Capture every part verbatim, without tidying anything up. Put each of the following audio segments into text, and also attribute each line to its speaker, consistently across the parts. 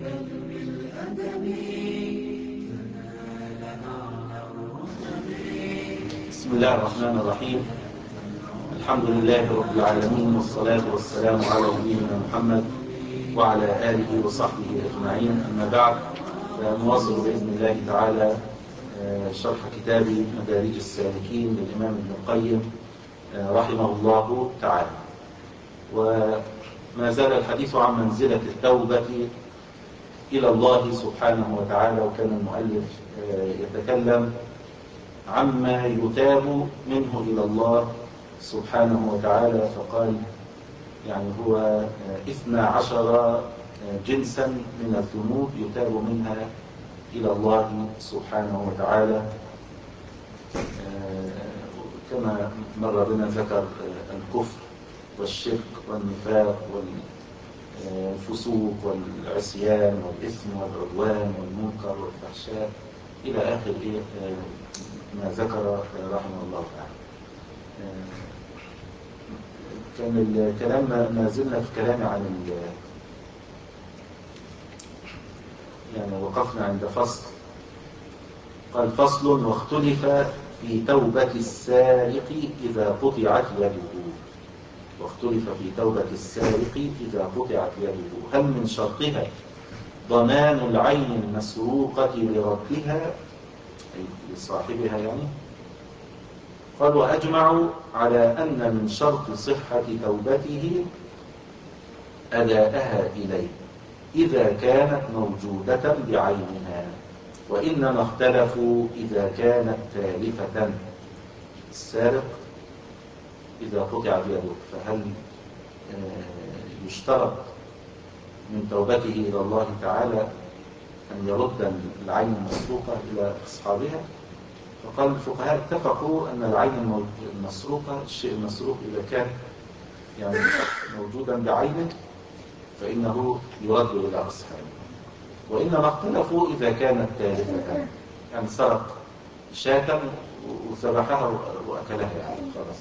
Speaker 1: بسم الله الرحمن الرحيم. الحمد لله رب العالمين، والصلاة والسلام على نبينا محمد وعلى آله وصحبه أجمعين، أما بعد. نواصل بإذن الله تعالى شرح كتاب مدارج السالكين للإمام ابن القيم رحمه الله تعالى. وما زال الحديث عن منزلة التوبة إلى الله سبحانه وتعالى، وكان المؤلف يتكلم عما يتاب منه إلى الله سبحانه وتعالى، فقال يعني هو اثنا عشر جنسا من الذنوب يتاب منها إلى الله سبحانه وتعالى. كما مر بنا ذكر الكفر والشرك والنفاق والفسوق والعصيان والإثم والعدوان والمنكر والفحشاء إلى آخر ما ذكر رحمه الله تعالى. كان الكلام ما زلنا في كلام عن يعني وقفنا عند فصل، قال فصل: واختلف في توبة السارق إذا قطعت يده. واختلف في توبة السارق إذا قطعت يده، هل من شرطها ضمان العين المسروقة لربها أي لصاحبها يعني؟ قال: وأجمعوا على أن من شرط صحة توبته أداءها إليه إذا كانت موجودة بعينها، وإنما اختلفوا إذا كانت تالفة. السارق إذا قطعت يده فهل يشترط من توبته إلى الله تعالى أن يرد العين المسروقة إلى أصحابها؟ فقال الفقهاء اتفقوا أن العين المسروقة، الشيء المسروق إذا كان يعني موجودا بعينه فإنه يرد إلى أصحابه، وإنما اختلفوا إذا كانت تالفة، يعني سرق شاة وذبحها وأكلها يعني خلاص،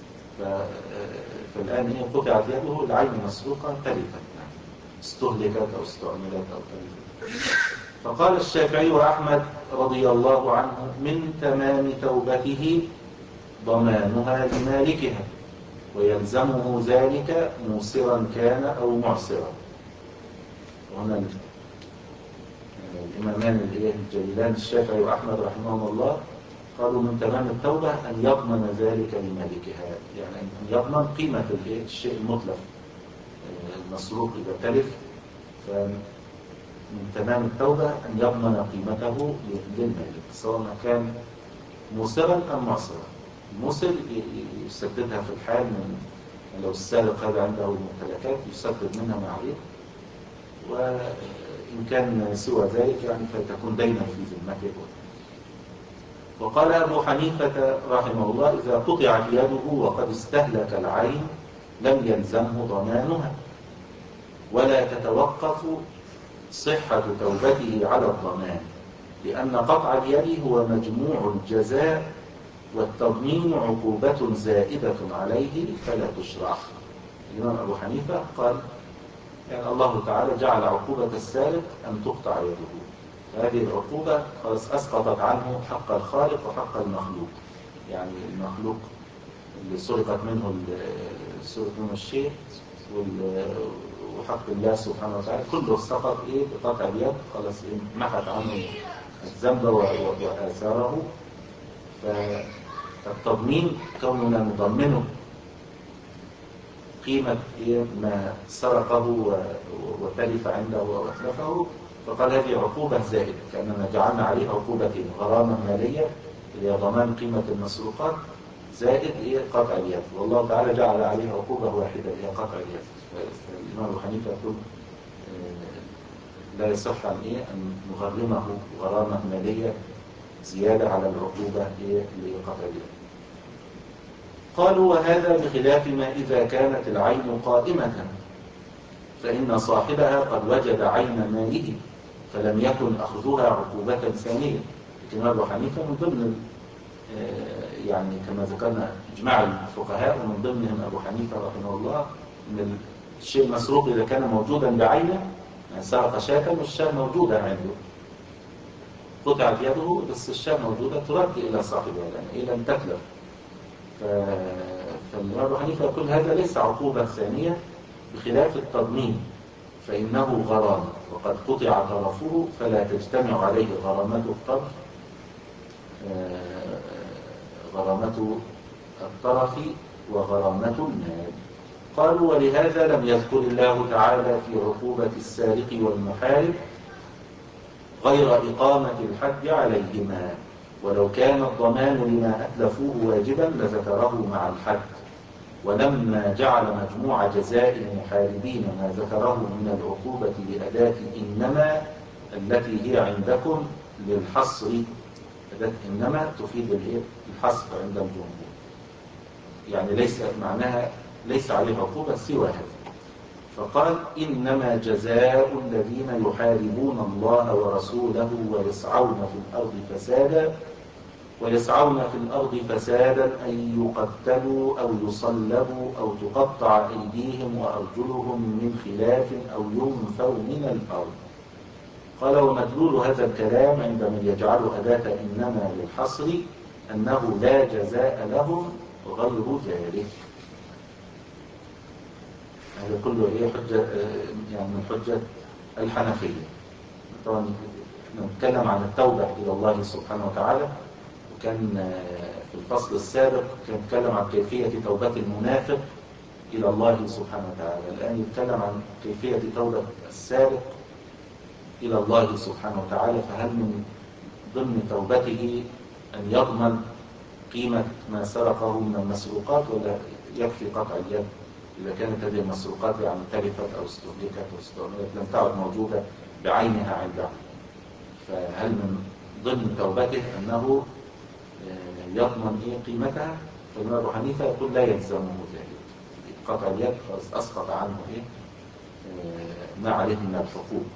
Speaker 1: فالآن هي قطعت يده، العين المسروقة تلفت يعني استهلكت أو استعملت أو تلفت. فقال الشافعي وأحمد رضي الله عنه: من تمام توبته ضمانها لمالكها، ويلزمه ذلك موسرا كان أو معسرا. وهنا الإمامان الجليلان الشافعي وأحمد رحمهم الله قالوا من تمام التوبة أن يضمن ذلك لمالكها، يعني أن يضمن قيمة الشيء المطلق المسروق إذا تلف، من تمام التوبة أن يضمن قيمته للمالك سواء كان موسرا أم معسرا. الموسر يسددها في الحال، من لو السارق هذا عنده ممتلكات يسدد منها ما عليه، وإن كان سوى ذلك يعني فتكون دينا في ذمته. وقال أبو حنيفة رحمه الله: إذا قطعت يده وقد استهلك العين لم يلزمه ضمانها، ولا تتوقف صحة توبته على الضمان، لأن قطع اليد هو مجموع الجزاء، والتضمين عقوبة زائدة عليه فلا تشرع. الإمام أبو حنيفة قال يعني الله تعالى جعل عقوبة السارق أن تقطع يده، هذه العقوبة خلاص أسقطت عنه حق الخالق وحق المخلوق، يعني المخلوق اللي سرقت منه سرقت منه الشيء وحق الله سبحانه وتعالى كله سقط إيه بقطع اليد، خلاص إيه محت عنه الذنب وآثاره. فالتضمين كوننا نضمنه قيمة إيه ما سرقه وتلف عنده وأتلفه، فقال هذه عقوبة زائدة، كأننا جعلنا عليه عقوبتين: غرامة مالية اللي هي ضمان قيمة المسروقات، زائد إيه قطع اليد، والله تعالى جعل عليه عقوبة واحدة اللي هي قطع اليد. فالإمام أبو حنيفة يقول لا يصح عن إيه أن نغرمه غرامة مالية زيادة على العقوبة إيه اللي هي قطع اليد. قالوا: وهذا بخلاف ما إذا كانت العين قائمة، فإن صاحبها قد وجد عين ماله فلم يكن أخذها عقوبة ثانية. لكن أبو حنيفة من ضمن يعني كما ذكرنا إجماع الفقهاء ومن ضمنهم أبو حنيفة رحمه الله أن الشيء المسروق إذا كان موجودا بعينه يعني سرق شاة والشاة موجودة عنده، قطعت يده بس الشاة موجودة، ترد إلى صاحبها لأن لم تتلف. فالإمام أبو حنيفة يقول هذا ليس عقوبة ثانية بخلاف التضمين، فإنه غرامة وقد قطع طرفه فلا تجتمع عليه غرامة الطرف غرامة الطرف وغرامة المال. قالوا ولهذا لم يذكر الله تعالى في عقوبة السارق والمحارب غير إقامة الحد عليهما، ولو كان الضمان لما أتلفوه واجبا لذكره مع الحد. ولما جعل مجموع جزاء المحاربين ما ذكره من العقوبة لأداة إنما التي هي عندكم للحصر، أداة إنما تفيد الحصر عند الجمهور، يعني ليس معناها ليس عليه عقوبة سوى هذا. فقال إنما جزاء الذين يحاربون الله ورسوله ويسعون في الأرض فسادا ويسعون في الأرض فسادا أن يقتلوا أو يصلبوا أو تقطع أيديهم وأرجلهم من خلاف أو ينفوا من الأرض. قال ومدلول هذا الكلام عند من يجعل أداة إنما للحصر أنه لا جزاء لهم غير ذلك. هذا كله إيه حجة، يعني من حجة الحنفية. طبعا نتكلم عن التوبة إلى الله سبحانه وتعالى، وكان في الفصل السابق كان يتكلم عن كيفية توبة المنافق إلى الله سبحانه وتعالى. الآن يتكلم عن كيفية توبة السارق إلى الله سبحانه وتعالى. فهل من ضمن توبته أن يضمن قيمة ما سرقه من المسروقات، ولا يكفي قطع اليد إذا كانت هذه المسروقات يعني تلفت أو استهلكت أو استعملت لم تعد موجودة بعينها عنده؟ فهل من ضمن توبته أنه يضمن إيه قيمتها؟ فالإمام أبو حنيفة يقول لا يلزمه ذلك، قطع اليد خلاص أسقط عنه إيه ما عليه من الحقوق.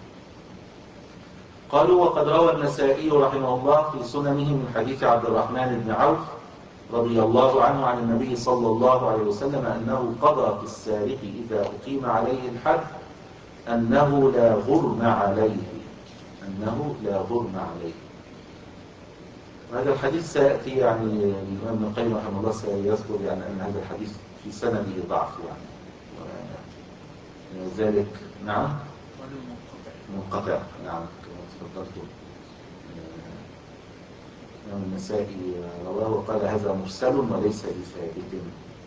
Speaker 1: قالوا وقد روى النسائي رحمه الله في سننه من حديث عبد الرحمن بن عوف رضي الله عنه عن النبي صلى الله عليه وسلم أنه قضى في السارق إذا أقيم عليه الحد أنه لا غرم عليه، أنه لا غرم عليه. وهذا الحديث سيأتي، يعني الإمام ابن القيم رحمه الله سيذكر يعني أن هذا الحديث في سنده ضعف، يعني ولذلك نعم منقطع. نعم كما تفضلتم. الإمام النسائي رواه وقال هذا مرسل وليس بثابت.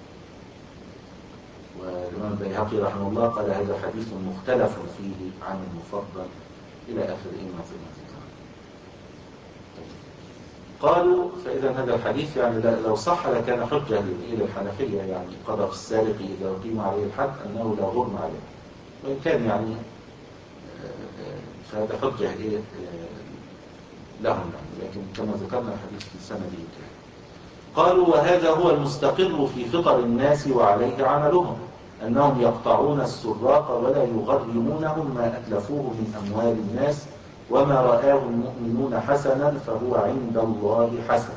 Speaker 1: والإمام البيهقي رحمه الله قال هذا حديث مختلف فيه عن المفضل إلى آخر إمة المذكر. قالوا فإذا هذا الحديث يعني لو صح لكان حجة إلى الحنفية، يعني قضى في السارق إذا أقيم عليه الحد أنه لا غرم عليه، وإن كان يعني فهذا حجة إيه لهم، لكن كما ذكرنا الحديث في سنده كان. قالوا وهذا هو المستقر في فطر الناس وعليه عملهم، أنهم يقطعون السراق ولا يغرمونهم ما أتلفوه من أموال الناس، وما رآه المؤمنون حسنا فهو عند الله حسن.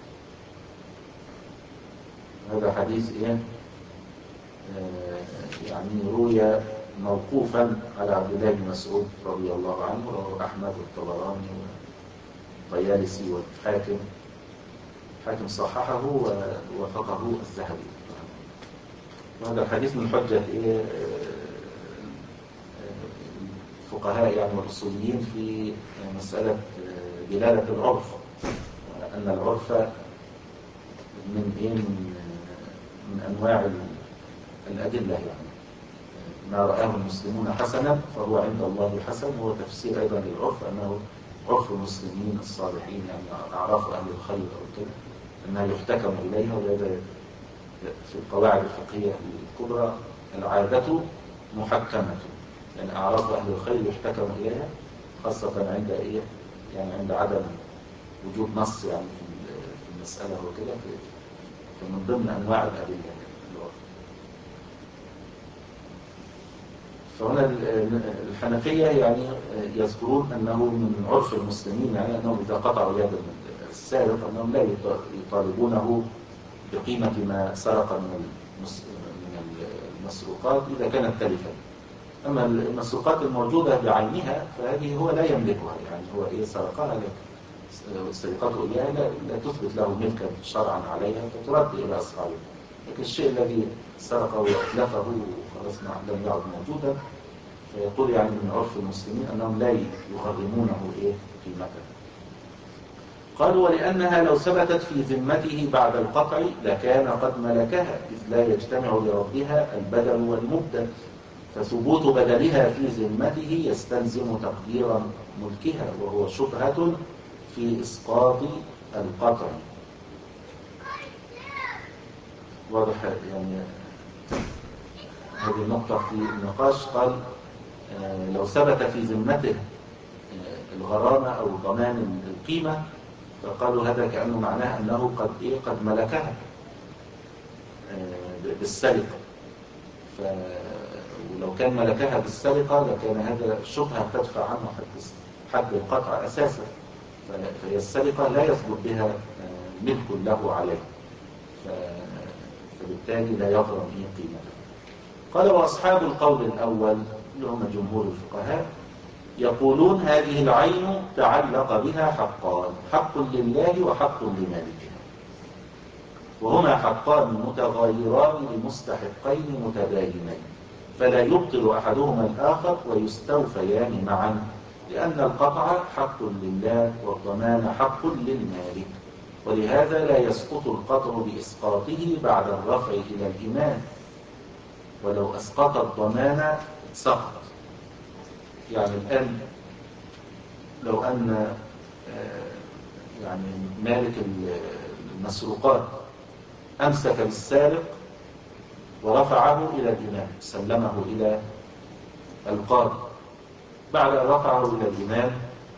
Speaker 1: هذا حديث إيه؟ آه يعني روي موقوفا على عبد الله بن مسعود رضي الله عنه، رواه أحمد والطبراني والطيالسي والحاكم، الحاكم صححه ووافقه الذهبي. وهذا الحديث من حجة إيه الفقهاء يعني والأصوليين في مسألة دلالة العرف، أن العرف من إيه من أنواع الأدلة، يعني ما رآه المسلمون حسنا فهو عند الله حسن. هو تفسير أيضا للعرف أنه عرف المسلمين الصالحين، يعني أعراف أهل الخير أو كده أنها يحتكم إليها. ولذا في القواعد الفقهية الكبرى العادة محكمة، يعني أعراف أهل الخير يحتكم إليها، خاصة عند إيه يعني عند عدم وجود نص يعني في المسألة وكده، فمن ضمن أنواع الأدلة العرف. فهنا الحنفية يعني يذكرون أنه من عرف المسلمين، يعني أنهم إذا قطعوا يد السارق أنهم لا يطالبونه بقيمة ما سرق من المسروقات إذا كانت تلفا، أما المسروقات الموجودة بعينها فهذه هو لا يملكها، يعني هو إيه سرقها لك سرقته إياها لا, لا تثبت له ملكا شرعا عليها فترد إلى أصحابه. لكن الشيء الذي سرقه وأتلفه وخلاص لم يعد موجودا فيقول يعني من عرف المسلمين أنهم لا يغرمونه إيه قيمته. قالوا ولأنها لو ثبتت في ذمته بعد القطع لكان قد ملكها، إذ لا يجتمع لربها البدل والمبدل، فثبوت بدلها في ذمته يستلزم تقدير ملكها، وهو شبهة في إسقاط القطع. واضح يعني هذه النقطة في النقاش. قال آه لو ثبت في ذمته آه الغرامة أو ضمان القيمة فقالوا هذا كأنه معناه أنه قد إيه قد ملكها آه بالسرقة، ولو كان ملكها بالسرقة لكان هذا شبهة تدفع عنه حد حد القطع أساسا، فهي السرقة لا يثبت بها ملك له عليه، فبالتالي لا يغرم إيه قيمته. قال وأصحاب القول الأول اللي هم جمهور الفقهاء يقولون هذه العين تعلق بها حقان، حق لله وحق لمالكها، وهما حقان متغايران لمستحقين متباينين، فلا يبطل أحدهما الآخر ويستوفيان معا، لأن القطع حق لله والضمان حق للمالك، ولهذا لا يسقط القطع بإسقاطه بعد الرفع إلى الإمام، ولو أسقط الضمان سقط. يعني الآن لو أن يعني مالك المسروقات أمسك بالسارق ورفعه إلى الإمام، سلمه إلى القاضي، بعد أن رفعه إلى الإمام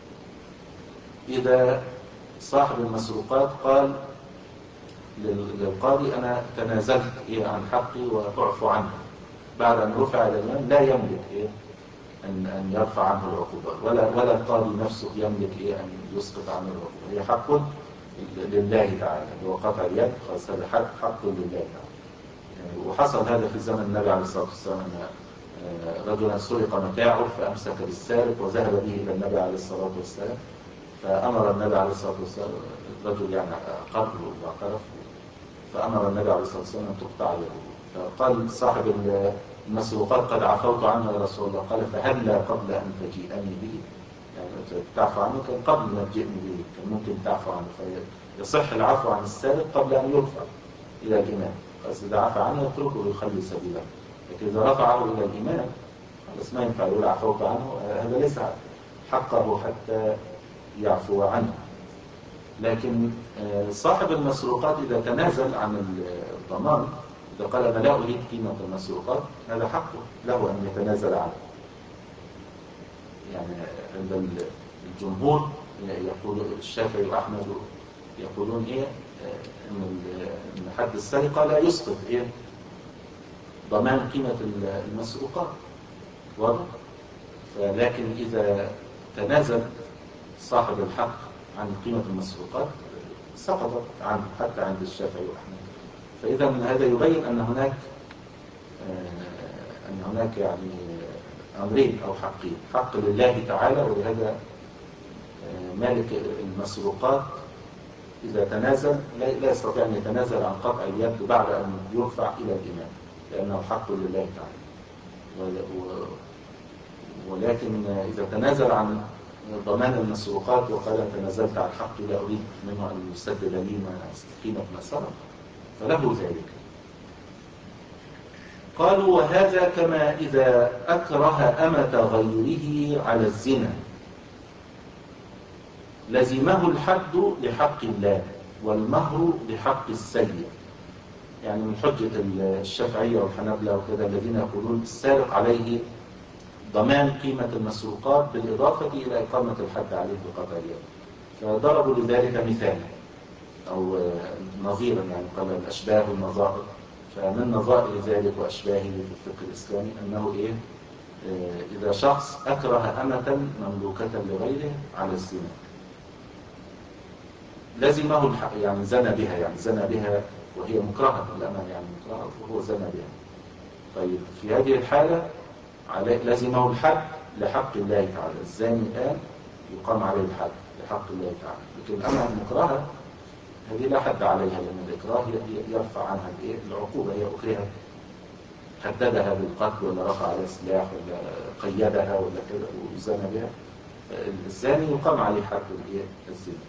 Speaker 1: إذا صاحب المسروقات قال للقاضي أنا تنازلت إيه عن حقي وأعفو عنه، بعد أن رفع إلى الإمام لا يملك إيه أن أن يرفع عنه العقوبات، ولا ولا القاضي نفسه يملك إيه أن يسقط عنه العقوبة، هي حق لله تعالى، هو قطع اليد خلاص هذا حق حق لله تعالى. يعني وحصل هذا في زمن النبي عليه الصلاة والسلام أن رجلا سرق متاعه فأمسك بالسارق وذهب به إلى النبي عليه الصلاة والسلام، فأمر النبي عليه الصلاة والسلام الرجل يعني قرب وقرف، فأمر النبي عليه الصلاة والسلام أن تقطع يده، فقال صاحب المسروقات قد عفوت عنه يا رسول الله، قال فهلا قبل أن تجيئني به، يعني تعفو عنه كان قبل ما تجيئني به كان ممكن تعفو عنه، فيصح العفو عن السارق قبل أن يرفع إلى الإمام، بس إذا عفى عنه يتركه ويخلي سبيله، لكن إذا رفعه إلى الإمام بس ما ينفع يقول عفوت عنه، هذا ليس حقه حتى يعفو عنه. لكن صاحب المسروقات إذا تنازل عن الضمان، إذا قال أنا لا أريد قيمة المسروقات، هذا حقه له أن يتنازل عنه. يعني عند الجمهور يقول الشافعي وأحمد يقولون إيه إن حد السرقة لا يسقط إيه ضمان قيمة المسروقات، واضح؟ لكن إذا تنازل صاحب الحق عن قيمة المسروقات سقطت عنه حتى عند الشافعي وأحمد. فإذا هذا يبين أن هناك أن هناك يعني أمرين أو حقين، حق لله تعالى، ولهذا مالك المسروقات إذا تنازل لا يستطيع أن يتنازل عن قطع اليد بعد أن يرفع إلى الإمام، لأنه حق لله تعالى. ولكن إذا تنازل عن ضمان المسروقات وقال تنازلت عن حقي لا أريد منه أن يسدد لي قيمة ما سرق فله ذلك. قالوا وهذا كما إذا أكره أمة غيره على الزنا لزمه الحد لحق الله والمهر لحق السيد. يعني من حجة الشافعية والحنابلة وكذا الذين يقولون السارق عليه ضمان قيمة المسروقات بالإضافة إلى إقامة الحد عليه بقطع اليد، فضربوا لذلك مثالا أو نظيرا، يعني قال الأشباه والنظائر. فمن نظائر ذلك وأشباهه في الفقه الإسلامي أنه إيه إذا شخص أكره أمة مملوكة لغيره على الزنا لزمه الحق، يعني زنى بها، يعني زنى بها وهي مكرهة الأمة، يعني مكرهة وهو زنى بها. طيب في هذه الحالة عليه لزمه الحد لحق الله تعالى. الزاني الآن يقام عليه الحد لحق الله تعالى. لكن الأمة المكرهة هذه لا حد عليها، لأن الإكراه يرفع عنها العقوبة، هي أكرهت حددها بالقتل ولا رفع عليها سلاح ولا قيدها ولا كذا وزنى بها. الزاني يقام عليه حد الزنا.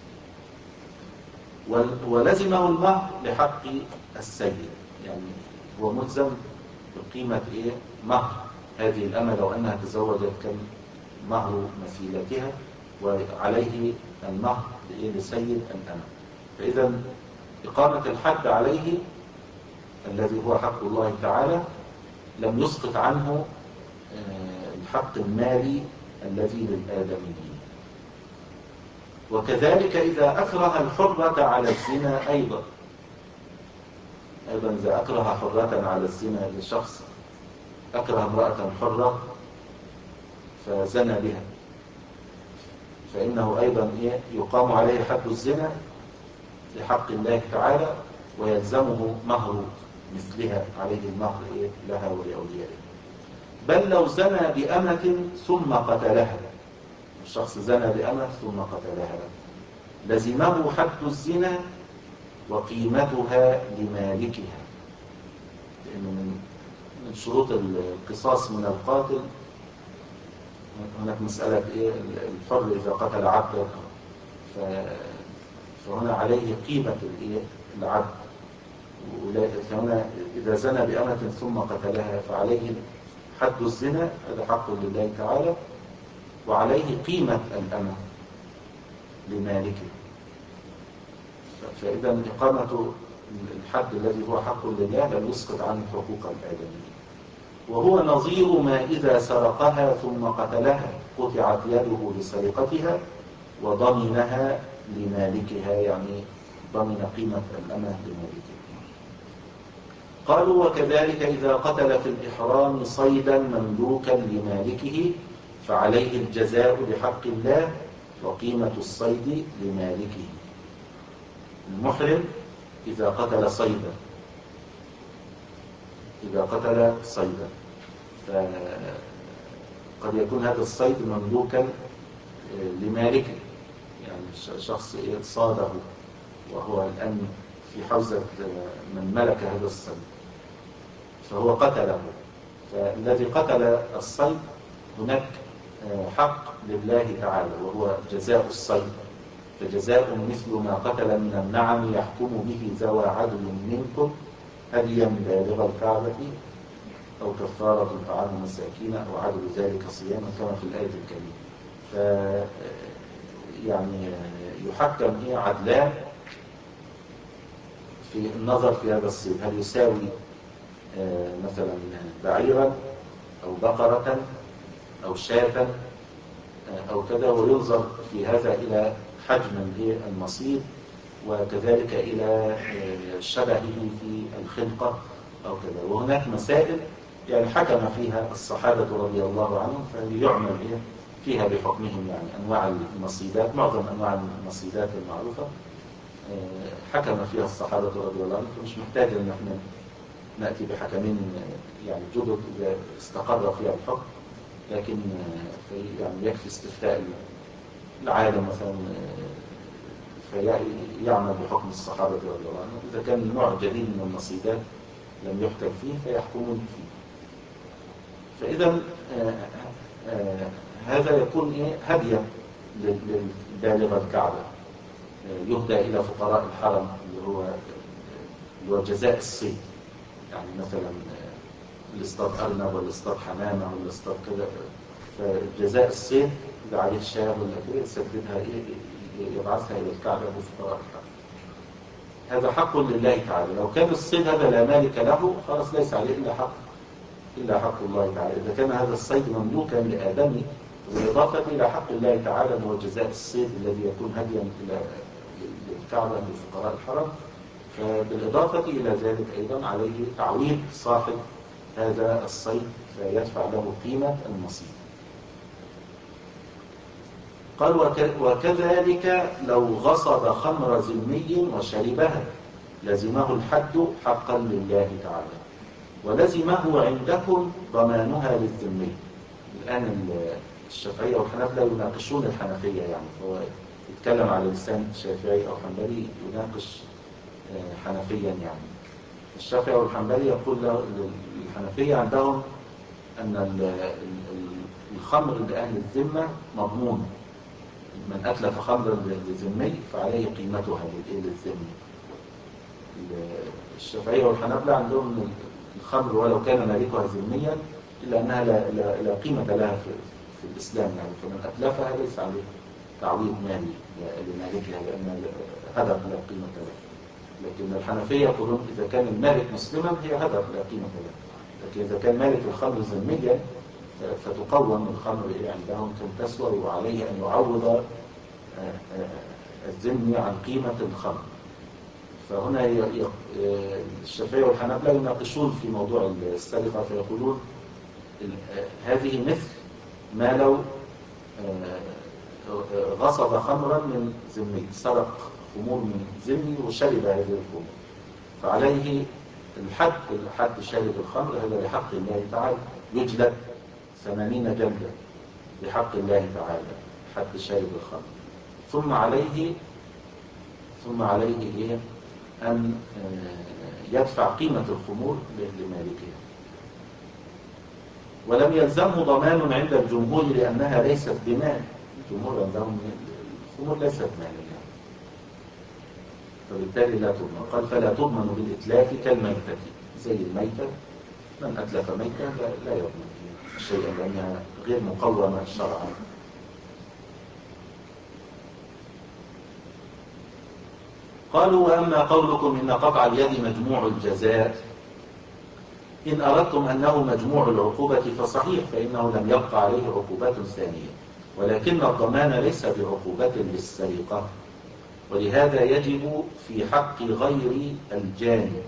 Speaker 1: ولزمه المهر لحق السيد، يعني هو ملزم بقيمة إيه؟ مهر هذه الأمة لو أنها تزوجت كان مهر مثيلتها، وعليه المهر لسيد الأمة. فإذا إقامة الحد عليه الذي هو حق الله تعالى لم يسقط عنه الحق المالي الذي للآدميين. وكذلك إذا أكره الحرة على الزنا أيضا أيضا إذا أكره حرة على الزنا لشخص، أكره امرأة حرة فزنى بها، فإنه أيضا يقام عليه حد الزنا لحق الله تعالى، ويلزمه مهر مثلها، عليه المهر لها ولأوليائها. بل لو زنى بأمة ثم قتلها، الشخص زنى بأمة ثم قتلها، لزمه حد الزنا وقيمتها لمالكها. لأن من شروط القصاص من القاتل هناك مسألة إيه؟ الحر إذا قتل عبدا فهنا عليه قيمة العبد، فهنا إذا زنى بأمة ثم قتلها فعليه حد الزنا، هذا حق لله تعالى، وعليه قيمة الأمة لمالكه. فإذا إقامة الحد الذي هو حق لله لم يسقط عنه حقوق الآدميين. وهو نظير ما إذا سرقها ثم قتلها قطعت يده لسرقتها وضمنها لمالكها، يعني ضمن قيمة الأمة لمالكها. قالوا وكذلك إذا قتل في الإحرام صيدا مملوكا لمالكه فعليه الجزاء بحق الله وقيمة الصيد لمالكه. المحرم إذا قتل صيدا إذا قتل صيدا فقد يكون هذا الصيد مملوكا لمالكه، يعني شخص صاده وهو الآن في حوزة من ملك هذا الصيد فهو قتله. فالذي قتل الصيد هناك حق لله تعالى وهو جزاء الصيد، فجزاء مثل ما قتل من النعم يحكم به ذوى عدل منكم هديا بالغ الكعبة أو كفارة طعام مساكين أو عدل ذلك صياما كما في الآية الكريمة. ف يعني يحكم هي عدلان في النظر في هذا الصيد، هل يساوي مثلا بعيرا أو بقرة أو شاة أو كذا، وينظر في هذا إلى حجم المصيد وكذلك إلى شبهه في الخلقة أو كذا. وهناك مسائل يعني حكم فيها الصحابة رضي الله عنهم فليعمل فيها بحكمهم، يعني أنواع المصيدات، معظم أنواع المصيدات المعروفة حكم فيها الصحابة رضي الله عنهم، فمش محتاج أن احنا نأتي بحكمين يعني جدد إذا استقر فيها الحكم، لكن يعني يكفي استفتاء العالم مثلا فيعمل بحكم الصحابة رضي الله عنهم. إذا كان نوع جديد من المصيدات لم يحكم فيه فيحكمون فيه. فإذا هذا يكون إيه هديا للبالغ الكعبة، يهدى إلى فقراء الحرم اللي هو اللي هو جزاء الصيد، يعني مثلا اللي اصطاد أرنب ولا اصطاد حمامة ولا اصطاد كذا، فجزاء الصيد إذا عليه شاب ولا كذا يسددها إيه يبعثها إلى الكعبة لفقراء الحرم. هذا حق لله تعالى. لو كان الصيد هذا لا مالك له خلاص ليس عليه إلا حق إلا حق الله تعالى. إذا كان هذا الصيد مملوكا لآدمي بالإضافة إلى حق الله تعالى وهو جزاء الصيد الذي يكون هديا إلى الكعبة لفقراء الحرم، فبالإضافة إلى ذلك أيضا عليه تعويض صاحب هذا الصيد فيدفع له قيمة المصيد. قال وكذلك لو غصب خمر ذمي وشربها لزمه الحد حقا لله تعالى. ولزمه عندكم ضمانها للذمي. الآن الشافعية والحنابلة يناقشون الحنفية، يعني هو يتكلم على لسان شافعي أو حنبلي يناقش حنفيا. يعني الشافعي والحنبلي يقول الحنفية عندهم أن الخمر لأهل الذمة مضمون، من أتلف خمرا للذمي فعليه قيمتها للذمي. الشافعية والحنابلة عندهم الخمر ولو كان مالكها ذميا إلا أنها لا, لا, لا قيمة لها في, في الإسلام، يعني فمن أتلفها ليس عليه تعويض مالي لمالكها لأن هدر لا قيمة له. لكن الحنفية يقولون إذا كان المالك مسلما هي هدر لا قيمة له، لكن إذا كان مالك الخمر ذميا فتقوم الخمر عندهم كم تسوى، وعليه أن يعوض الذمي عن قيمة الخمر. فهنا الشافعية والحنابلة يناقشون في موضوع السرقة، فيقولون هذه مثل ما لو غصب خمرا من ذمي، سرق خمور من ذمي وشرب هذه الخمور، فعليه الحد حد شارب الخمر، هذا لحق الله تعالى يجلد ثمانين جلدة لحق الله تعالى حد شارب الخمر، ثم عليه ثم عليه إيه أن يدفع قيمة الخمور لمالكها. ولم يلزمه ضمان عند الجمهور لأنها ليست بمال. الجمهور عندهم الخمور ليست مالية، فبالتالي لا تضمن. قال فلا تضمن بالإتلاف كالميتة، زي الميتة من أتلف ميتة لا, لا يضمن شيئا لأنها غير مقومة شرعا. قالوا وأما قولكم إن قطع اليد مجموع الجزاء، إن أردتم أنه مجموع العقوبة فصحيح، فإنه لم يبقى عليه عقوبات ثانية، ولكن الضمان ليس بعقوبة للسرقة، ولهذا يجب في حق غير الجاني.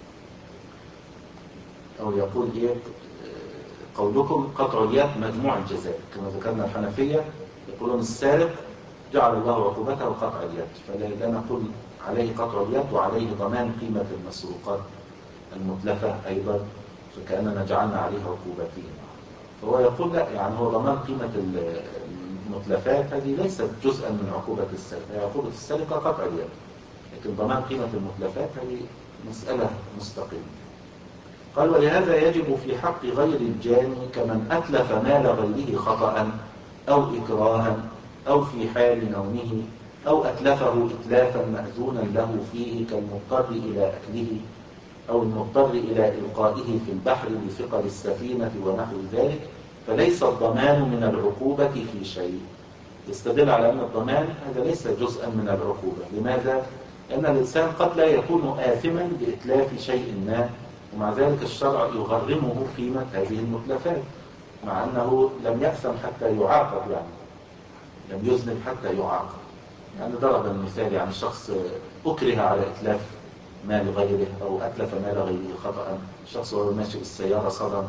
Speaker 1: أو يقول إيه قولكم قطع اليد مجموع الجزاء، كما ذكرنا الحنفية يقولون السارق جعل الله عقوبته قطع اليد، فلا نقول عليه قطع اليد وعليه ضمان قيمة المسروقات المتلفة أيضا، فكأننا جعلنا عليه عقوبتين. فهو يقول لا، يعني هو ضمان قيمة المتلفات هذه ليست جزءا من عقوبة السرقة، عقوبة السرقة قطع اليد، لكن ضمان قيمة المتلفات هذه مسألة مستقلة. قال ولهذا يجب في حق غير الجاني كمن أتلف مال غيره خطأ أو إكراها أو في حال نومه أو أتلفه إتلافا مأذونا له فيه كالمضطر إلى أكله أو المضطر إلى إلقائه في البحر لثقل السفينة ونحو ذلك، فليس الضمان من العقوبة في شيء. يستدل على أن الضمان هذا ليس جزءا من العقوبة. لماذا؟ لأن الإنسان قد لا يكون آثما بإتلاف شيء ما، ومع ذلك الشرع يغرمه قيمة هذه المتلفات، مع أنه لم يأثم حتى يعاقب، يعني لم يذنب حتى يعاقب. يعني ضرب المثال، يعني شخص أكره على إتلاف مال غيره أو أتلف مال غيره خطأ، شخص وهو ماشي بالسيارة صدم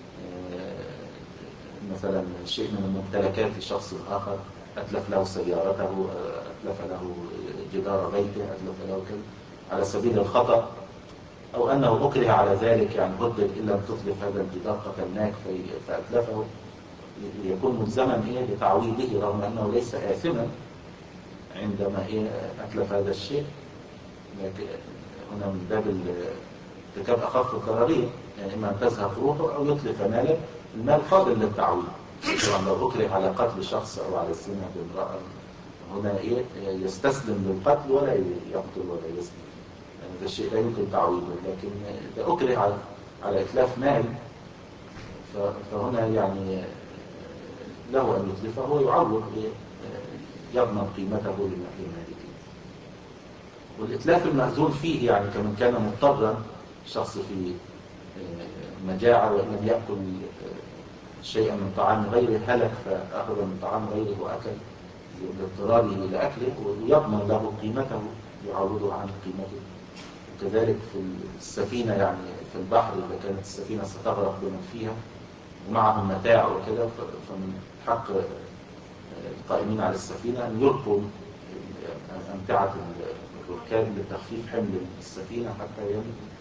Speaker 1: مثلا شيء من الممتلكات لشخص آخر، أتلف له سيارته، أتلف له جدار بيته، أتلف له كذا على سبيل الخطأ، أو أنه أكره على ذلك، يعني هدد إن لم تتلف هذا الجدار قتلناك فأتلفه، يكون ملزما إيه بتعويضه رغم أنه ليس آثما عندما إيه أتلف هذا الشيء. لكن هنا من باب ارتكاب أخف الضررين، يعني إما أن تزهق روحه أو يتلف ماله، المال قابل للتعويض. طبعا لو أكره على قتل شخص أو على الزنا بامرأة، هنا إيه يستسلم للقتل ولا يقتل ولا يسلم، يعني هذا الشيء لا يمكن تعويضه. لكن إذا أكره على على إتلاف مال فهنا يعني له أن يتلفه ويعوض يضمن قيمته لمالكه. والإتلاف المأذون فيه يعني كمن كان مضطرا، شخص في مجاعة ولم يأكل شيئا من طعام غيره، هلك فأخذ من طعام غيره وأكل لاضطراره إلى أكله، ويضمن له قيمته يعوضه عن قيمته. وكذلك في السفينة، يعني في البحر إذا كانت السفينة ستغرق بمن فيها ومعهم متاع وكذا، فمن حق القائمين على السفينة أن يلقوا أمتعة الركاب لتخفيف حمل السفينة حتى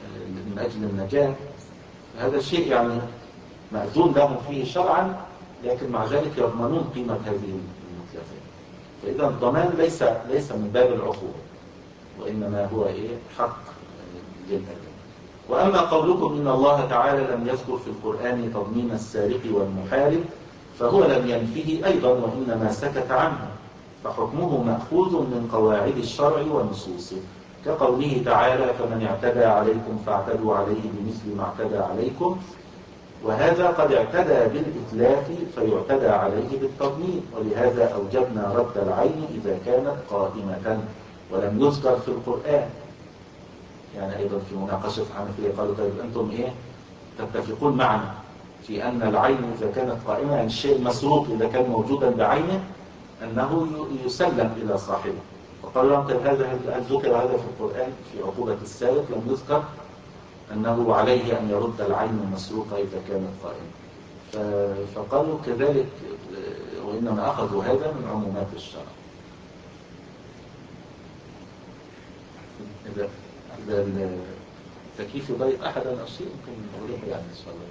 Speaker 1: من أجل النجاة، هذا الشيء يعني مأذون لهم فيه شرعا، لكن مع ذلك يضمنون قيمة هذه المتلفات. فإذا الضمان ليس ليس من باب العقوبة، وإنما هو إيه حق للأداء. وأما قولكم إن الله تعالى لم يذكر في القرآن تضمين السارق والمحارب فهو لم ينفه أيضا وإنما سكت عنه، فحكمه مأخوذ من قواعد الشرع ونصوصه، كقوله تعالى فمن اعتدى عليكم فاعتدوا عليه بمثل ما اعتدى عليكم، وهذا قد اعتدى بالإتلاف فيعتدى عليه بالتضمين، ولهذا أوجبنا رد العين إذا كانت قائمة ولم يذكر في القرآن. يعني أيضا في مناقشة حنفية قالوا طيب أنتم إيه تتفقون معنا في أن العين إذا كانت قائمة، يعني الشيء المسروق إذا كان موجودا بعينه أنه يسلم إلى صاحبه، وقالوا طيب هذا هل ذكر هذا في القرآن في عقوبة السارق؟ لم يذكر أنه عليه أن يرد العين المسروقة إذا كانت قائمة. فقالوا كذلك، وإنما أخذوا هذا من عمومات الشرع. إذا إذا التكييف يضايق أحدا أو شيء ممكن نغلقه يعني إن شاء الله.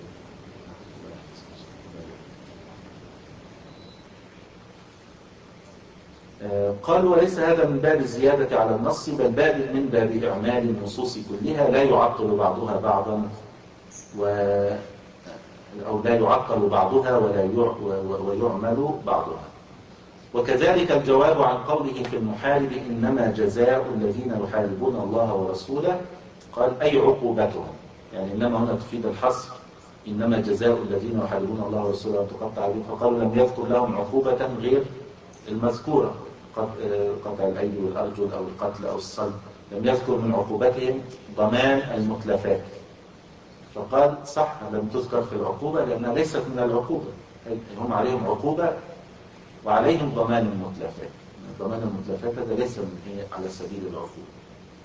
Speaker 1: قالوا وليس هذا من باب الزيادة على النص، بل باب من باب إعمال النصوص كلها لا يعطل بعضها بعضا و... أو لا يعطل بعضها ولا يع... ويعمل بعضها. وكذلك الجواب عن قوله في المحارب إنما جزاء الذين يحاربون الله ورسوله، قال أي عقوبتهم، يعني إنما هنا تفيد الحصر، إنما جزاء الذين يحاربون الله ورسوله وتقطع عليهم، فقالوا لم يذكر لهم عقوبة غير المذكورة، قطع الأيدي والأرجل أو القتل أو الصلب، لم يذكر من عقوبتهم ضمان المتلفات، فقال صح لم تذكر في العقوبة لأنها ليست من العقوبة، هم عليهم عقوبة وعليهم ضمان المتلفات. ضمان المتلفات هذا ليس من على سبيل العقوبة،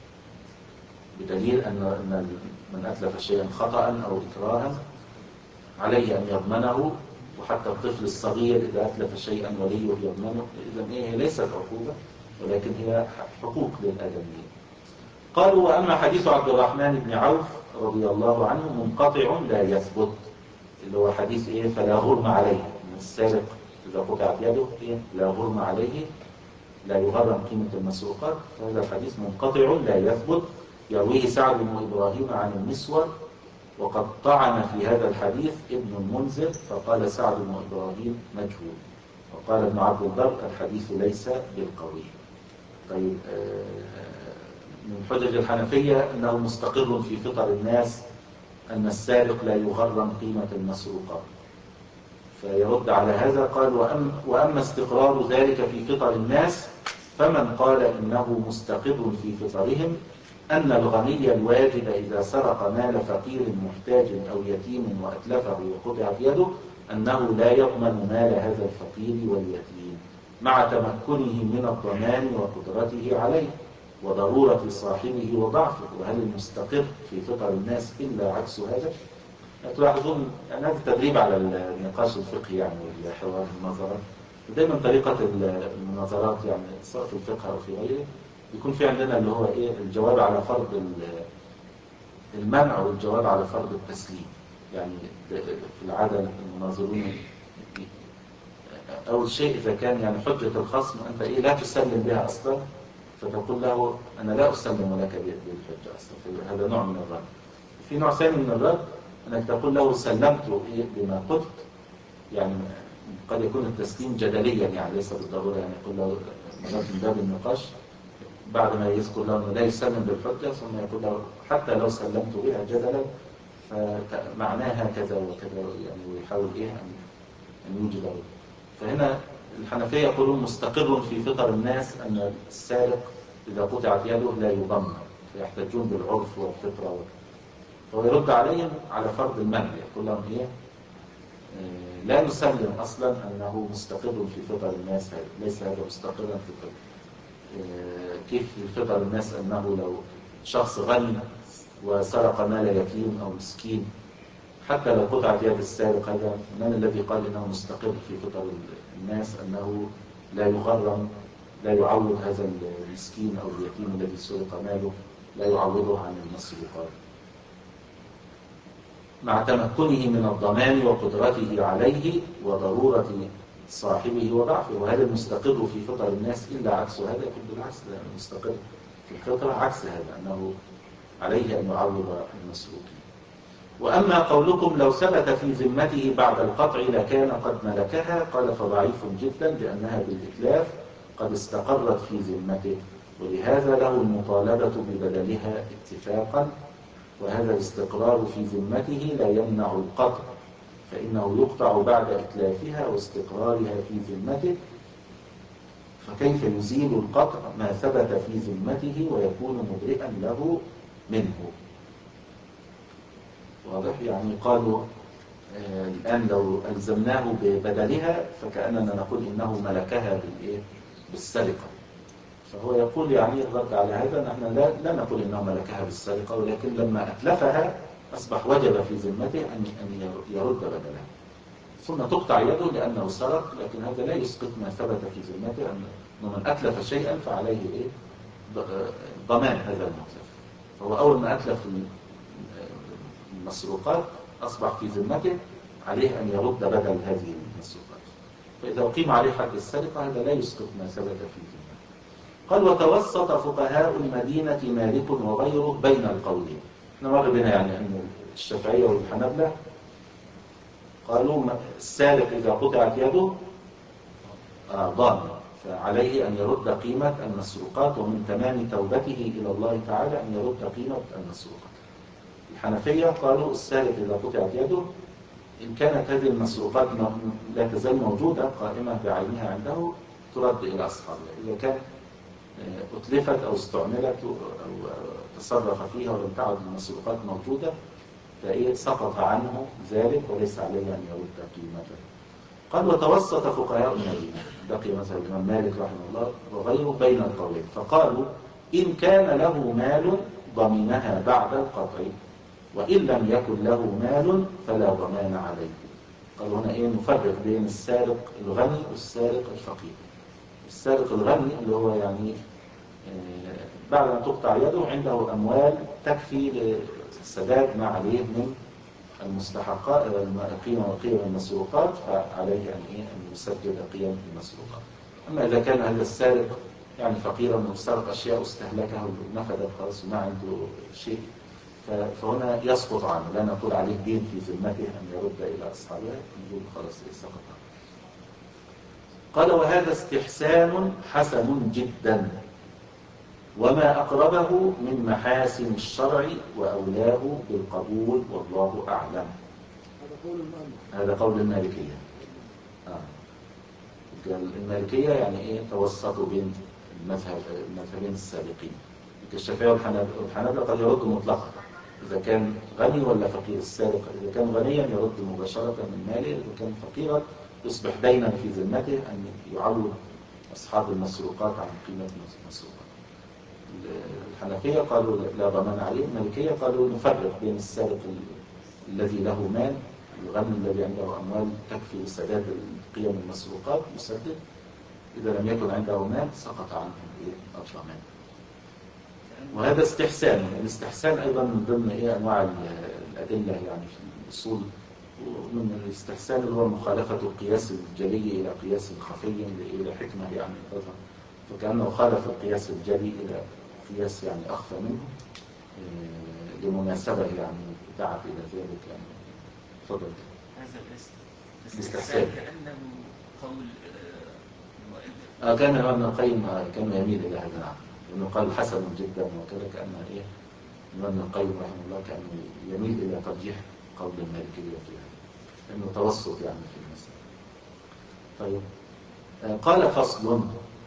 Speaker 1: بدليل أن من أتلف شيئا خطأ أو إكراها عليه أن يضمنه، وحتى الطفل الصغير إذا أتلف شيئا وليه يضمنه. إذن هي ليست عقوبة ولكن هي حقوق للآدميين. قالوا وأما حديث عبد الرحمن بن عوف رضي الله عنه منقطع لا يثبت، اللي هو حديث إيه فلا غرم عليه، من السارق إذا قطعت يده إيه لا غرم عليه، لا يغرم قيمة المسروقات، فهذا الحديث منقطع لا يثبت، يرويه سعد بن إبراهيم عن المسور، وقد طعن في هذا الحديث ابن المنذر فقال سعد بن إبراهيم مجهول، وقال ابن عبد البر الحديث ليس بالقوي. طيب من حجج الحنفية أنه مستقر في فطر الناس أن السارق لا يغرم قيمة المسروقات، فيرد على هذا قال وأم وأما استقرار ذلك في فطر الناس فمن قال إنه مستقر في فطرهم أن الغني الواجب إذا سرق مال فقير محتاج أو يتيم وأتلفه وقطعت يده أنه لا يضمن مال هذا الفقير واليتيم مع تمكنه من الضمان وقدرته عليه وضرورة صاحبه وضعفه. وهل المستقر في فطر الناس إلا عكس هذا؟ تلاحظون يعني هذا التدريب على النقاش الفقهي يعني والحوار المناظرات، ودائما طريقة المناظرات يعني سواء في الفقه أو في غيره يكون في عندنا اللي هو إيه الجواب على فرض المنع والجواب على فرض التسليم. يعني في العادة المناظرون أول شيء إذا كان يعني حجة الخصم أنت إيه لا تسلم بها أصلا، فتقول له أنا لا أسلم لك بالحجة أصلا، هذا نوع من الرد. في نوع ثاني من الرد أنك تقول له سلمت إيه بما قلت، يعني قد يكون التسليم جدليا يعني ليس بالضرورة، يعني يقول له من باب النقاش بعد ما يذكر له أنه لا يسلم بالحجة ثم يقول له حتى لو سلمت بها جدلا فمعناها كذا وكذا، يعني ويحاول إيه أن يوجد له. فهنا الحنفية يقولون مستقر في فطر الناس أن السارق إذا قطعت يده لا يضمن، فيحتجون بالعرف والفطرة، فهو يرد عليهم على فرض المنع، يقول لهم إيه لا نسلم أصلا أنه مستقر في فطر الناس، ليس هذا مستقرا في فطر. كيف في فطر الناس أنه لو شخص غني وسرق مال يتيم أو مسكين حتى لو قطعت يد السارق، هذا من الذي قال إنه مستقر في فطر الناس أنه لا يغرم، لا يعوض هذا المسكين أو اليتيم الذي سرق ماله، لا يعوضه عن المسروقات. مع تمكنه من الضمان وقدرته عليه وضرورة صاحبه وضعفه. وهذا المستقر في فطر الناس إلا عكس هذا، يكون بالعكس، لأن المستقر في الفطرة عكس هذا، أنه عليه أن يعوض المسروقين. وأما قولكم لو ثبت في ذمته بعد القطع لكان قد ملكها، قال فضعيف جدا، لأنها بالإتلاف قد استقرت في ذمته، ولهذا له المطالبة ببدلها اتفاقا، وهذا الاستقرار في ذمته لا يمنع القطع، فإنه يقطع بعد إتلافها واستقرارها في ذمته، فكيف يزيل القطع ما ثبت في ذمته ويكون مبرئا له منه؟ واضح؟ يعني قالوا آه الآن لو ألزمناه ببدلها فكأننا نقول إنه ملكها بالإيه؟ بالسرقة. فهو يقول يعني الرد على هذا نحن لا, لا نقول إنه ملكها بالسرقة، ولكن لما أتلفها أصبح وجب في ذمته أن أن يرد بدلها، ثم تقطع يده لأنه سرق، لكن هذا لا يسقط ما ثبت في ذمته، أن من أتلف شيئا فعليه إيه؟ ضمان هذا المتلف. فهو أول ما أتلف المسروقات أصبح في ذمته عليه أن يرد بدل هذه المسروقات، فإذا أقيم عليه حد السرقة هذا لا يسقط ما ثبت في ذمته. قال وتوسط فقهاء المدينة مالك وغيره بين القولين. نمر بنا يعني أن الشافعية والحنابلة قالوا السارق إذا قطعت يده ضامن، فعليه أن يرد قيمة المسروقات، ومن تمام توبته إلى الله تعالى أن يرد قيمة المسروقات. الحنفية قالوا السارق إذا قطعت يده إن كانت هذه المسروقات لا تزال موجودة قائمة بعينها عنده ترد إلى أصحابها، إذا كان أتلفت أو استعملت أو تصرف فيها ولم تعد المسروقات موجودة فإيه سقط عنه ذلك وليس عليه أن يرد قيمته. قال وتوسط فقهاء المدينة، بقي مثلا الإمام مالك رحمه الله وغيره بين القولين، فقالوا إن كان له مال ضمنها بعد القطع، وإن لم يكن له مال فلا ضمان عليه. قالوا هنا إيه نفرق بين السارق الغني والسارق الفقير. السارق الغني اللي هو يعني بعد أن تقطع يده عنده أموال تكفي لسداد ما عليه من المستحقات قيمة وقيمة المسروقات، فعليه أن إيه أن يسدد قيم المسروقات. أما إذا كان هذا السارق يعني فقيرا وسرق أشياء واستهلكها ونفذت خلاص وما عنده شيء، فهنا يسقط عنه، لا نقول عليه دين في ذمته أن يرد إلى أصحابه، نقول خلاص سقط عنه. قال وهذا استحسان حسن جدا، وما أقربه من محاسن الشرع وأولاه بالقبول والله أعلم. هذا قول المالكية. آه. المالكية يعني إيه توسطوا بين المذهب المذهبين السابقين. الشافعية والحنابلة قد يرد مطلقا إذا كان غني ولا فقير. السارق إذا كان غنيا يرد مباشرة من ماله، إذا كان فقيرا يصبح دينا في ذمته أن يعوض أصحاب المسروقات عن قيمة المسروقات. الحنفية قالوا لا ضمان عليه، المالكية قالوا نفرق بين السارق الذي له مال، الغني الذي عنده أموال تكفي لسداد قيم المسروقات يسدد، إذا لم يكن عنده مال سقط عنه الضمان. وهذا استحسان، الاستحسان أيضا من ضمن إيه أنواع الأدلة يعني في الأصول، ومن الاستحسان اللي هو مخالفة القياس الجلي إلى قياس خفي إلى حكمة يعني تظهر، فكأنه خالف القياس الجلي إلى قياس يعني أخفى منه لمناسبة يعني دعت إلى ذلك يعني. تفضل.
Speaker 2: هذا
Speaker 1: الاستحسان
Speaker 2: كأنه قول
Speaker 1: آه كان ابن القيم كان يميل إلى هذا العمل، لأنه قال حسن جدا وكذا، كأنه إيه ابن القيم رحمه الله كان يميل إلى ترجيح قول المالكية فيها، لأنه توسط يعني في المسألة. طيب آه قال فصل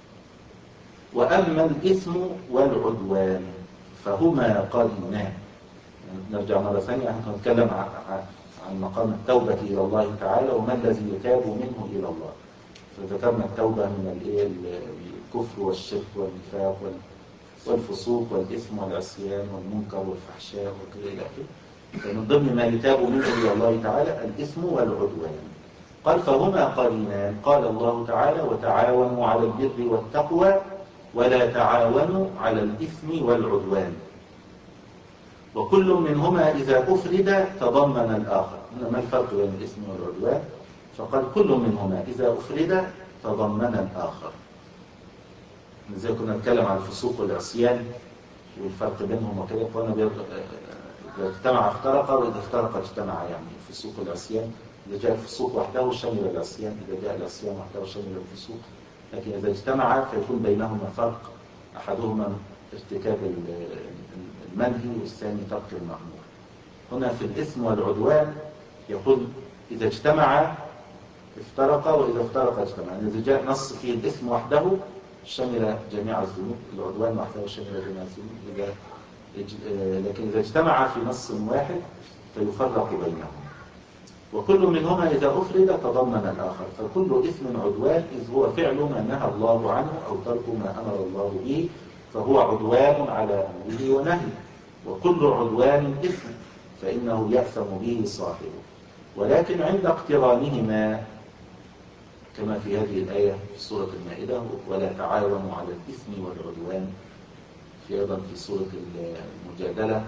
Speaker 1: وأما الإثم والعدوان فهما قرينان. نرجع مرة ثانية نحن نتكلم عن مقام التوبة إلى الله تعالى وما الذي يتاب منه إلى الله. فذكرنا التوبة من الكفر والشرك والنفاق والفسوق والإثم والعصيان والمنكر والفحشاء وكذا إلى آخره. فمن ضمن ما يتاب منه إلى الله تعالى الإثم والعدوان. قال فهما قرينان، قال الله تعالى وتعاونوا على البر والتقوى ولا تعاونوا على الإثم والعدوان. وكل منهما إذا أفرد تضمن الآخر. هنا ما الفرق بين الإثم والعدوان؟ فقال كل منهما إذا أفرد تضمن الآخر. زي كنا نتكلم عن الفسوق والعصيان والفرق بينهم وكده، فأنا إذا اجتمع افترق وإذا افترق اجتمع، يعني الفسوق والعصيان إذا جاء الفسوق وحده شمل العصيان، إذا جاء العصيان وحده شمل الفسوق. لكن إذا اجتمع فيكون بينهما فرق، أحدهما ارتكاب المنهي والثاني ترك المأمور. هنا في الإثم والعدوان يقول إذا اجتمع افترق وإذا افترق اجتمع، يعني إذا جاء نص فيه الإثم وحده شمل جميع الذنوب، العدوان وحده شمل جميع الذنوب. إذا لكن إذا اجتمع في نص واحد فيفرق بينهم. وكل منهما إذا أفرد تضمن الآخر، فكل إثم عدوان إذ هو فعل ما نهى الله عنه أو ترك ما أمر الله به، فهو عدوان على أمره ونهيه. وكل عدوان إثم فإنه يأثم به صاحبه، ولكن عند اقترانهما كما في هذه الآية في سورة المائدة ولا تعاونوا على الإثم والعدوان، في أيضا في سورة المجادلة